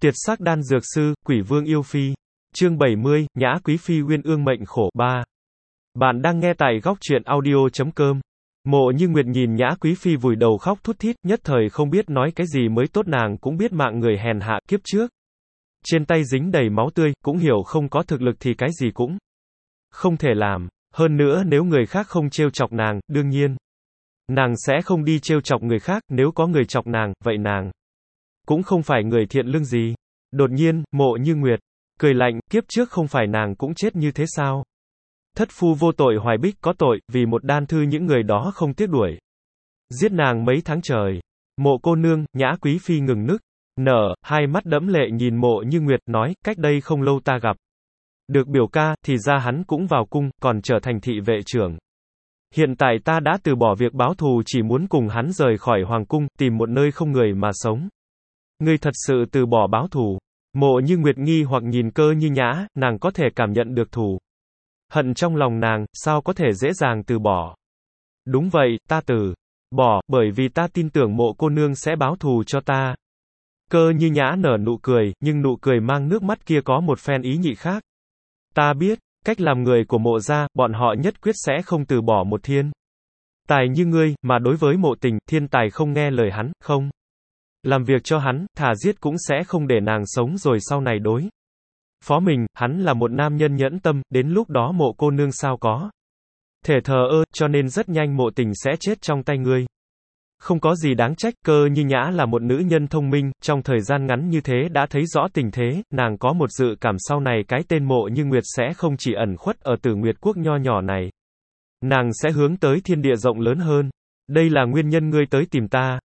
Tiệt sắc đan dược sư, quỷ vương yêu phi. Chương 70, Nhã Quý Phi uyên ương mệnh khổ 3. Bạn đang nghe tại góc truyện audio.com. Mộ Như Nguyệt nhìn Nhã Quý Phi vùi đầu khóc thút thít, nhất thời không biết nói cái gì mới tốt, nàng cũng biết mạng người hèn hạ kiếp trước. Trên tay dính đầy máu tươi, cũng hiểu không có thực lực thì cái gì cũng không thể làm. Hơn nữa nếu người khác không trêu chọc nàng, đương nhiên nàng sẽ không đi trêu chọc người khác, nếu có người chọc nàng, vậy nàng cũng không phải người thiện lương gì. Đột nhiên, Mộ Như Nguyệt cười lạnh, kiếp trước không phải nàng cũng chết như thế sao? Thất phu vô tội Hoài Bích có tội, vì một đan thư những người đó không tiếc đuổi giết nàng mấy tháng trời. Mộ cô nương, Nhã Quý Phi ngừng nức nở, hai mắt đẫm lệ nhìn Mộ Như Nguyệt, nói, cách đây không lâu ta gặp được biểu ca, thì ra hắn cũng vào cung, còn trở thành thị vệ trưởng. Hiện tại ta đã từ bỏ việc báo thù, chỉ muốn cùng hắn rời khỏi hoàng cung, tìm một nơi không người mà sống. Ngươi thật sự từ bỏ báo thù? Mộ Như Nguyệt nghi hoặc nhìn Cơ Như Nhã, nàng có thể cảm nhận được thù hận trong lòng nàng, sao có thể dễ dàng từ bỏ? Đúng vậy, ta từ bỏ, bởi vì ta tin tưởng Mộ cô nương sẽ báo thù cho ta. Cơ Như Nhã nở nụ cười, nhưng nụ cười mang nước mắt kia có một phen ý nhị khác. Ta biết, cách làm người của Mộ gia, bọn họ nhất quyết sẽ không từ bỏ một thiên tài như ngươi, mà đối với Mộ Tình, thiên tài không nghe lời hắn, không làm việc cho hắn, thà giết cũng sẽ không để nàng sống rồi sau này đối phó mình. Hắn là một nam nhân nhẫn tâm, đến lúc đó Mộ cô nương sao có thể thờ ơ, cho nên rất nhanh Mộ Tình sẽ chết trong tay ngươi. Không có gì đáng trách. Cơ Như Nhã là một nữ nhân thông minh, trong thời gian ngắn như thế đã thấy rõ tình thế, nàng có một dự cảm sau này cái tên Mộ Như Nguyệt sẽ không chỉ ẩn khuất ở Tử Nguyệt quốc nho nhỏ này. Nàng sẽ hướng tới thiên địa rộng lớn hơn. Đây là nguyên nhân ngươi tới tìm ta.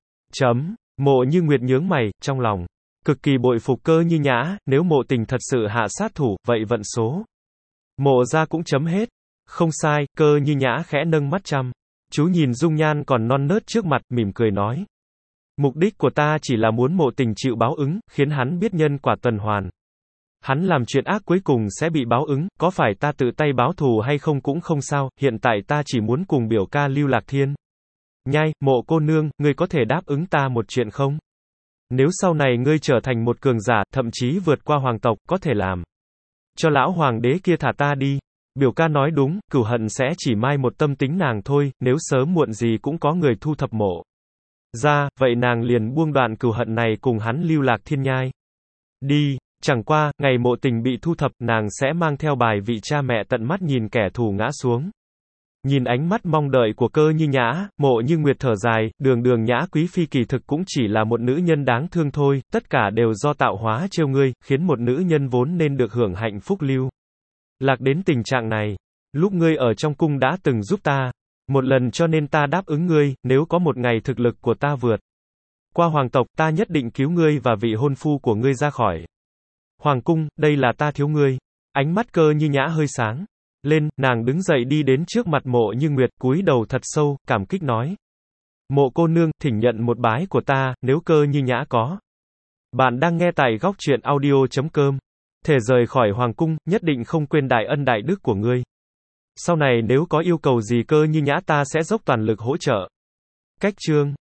Mộ Như Nguyệt nhướng mày, trong lòng cực kỳ bội phục Cơ Như Nhã, nếu Mộ Tình thật sự hạ sát thủ, vậy vận số Mộ gia cũng chấm hết. Không sai. Cơ Như Nhã khẽ nâng mắt chăm chú nhìn dung nhan còn non nớt trước mặt, mỉm cười nói. Mục đích của ta chỉ là muốn Mộ Tình chịu báo ứng, khiến hắn biết nhân quả tuần hoàn. Hắn làm chuyện ác cuối cùng sẽ bị báo ứng, có phải ta tự tay báo thù hay không cũng không sao, hiện tại ta chỉ muốn cùng biểu ca lưu lạc thiên nhai. Mộ cô nương, ngươi có thể đáp ứng ta một chuyện không? Nếu sau này ngươi trở thành một cường giả, thậm chí vượt qua hoàng tộc, có thể làm cho lão hoàng đế kia thả ta đi. Biểu ca nói đúng, cửu hận sẽ chỉ mai một tâm tính nàng thôi, nếu sớm muộn gì cũng có người thu thập Mộ ra, vậy nàng liền buông đoạn cửu hận này cùng hắn lưu lạc thiên nhai đi. Chẳng qua, ngày Mộ Tình bị thu thập, nàng sẽ mang theo bài vị cha mẹ tận mắt nhìn kẻ thù ngã xuống. Nhìn ánh mắt mong đợi của Cơ Như Nhã, Mộ Như Nguyệt thở dài, đường Nhã Quý Phi kỳ thực cũng chỉ là một nữ nhân đáng thương thôi, tất cả đều do tạo hóa trêu ngươi, khiến một nữ nhân vốn nên được hưởng hạnh phúc lưu lạc đến tình trạng này. Lúc ngươi ở trong cung đã từng giúp ta một lần, cho nên ta đáp ứng ngươi, nếu có một ngày thực lực của ta vượt qua hoàng tộc, ta nhất định cứu ngươi và vị hôn phu của ngươi ra khỏi hoàng cung, đây là ta thiếu ngươi. Ánh mắt Cơ Như Nhã hơi sáng lên, nàng đứng dậy đi đến trước mặt Mộ Như Nguyệt, cúi đầu thật sâu, cảm kích nói. Mộ cô nương, thỉnh nhận một bái của ta, nếu Cơ Như Nhã có. Bạn đang nghe tại góc truyện audio.com. Thể rời khỏi hoàng cung, nhất định không quên đại ân đại đức của ngươi. Sau này nếu có yêu cầu gì Cơ Như Nhã ta sẽ dốc toàn lực hỗ trợ. Cách chương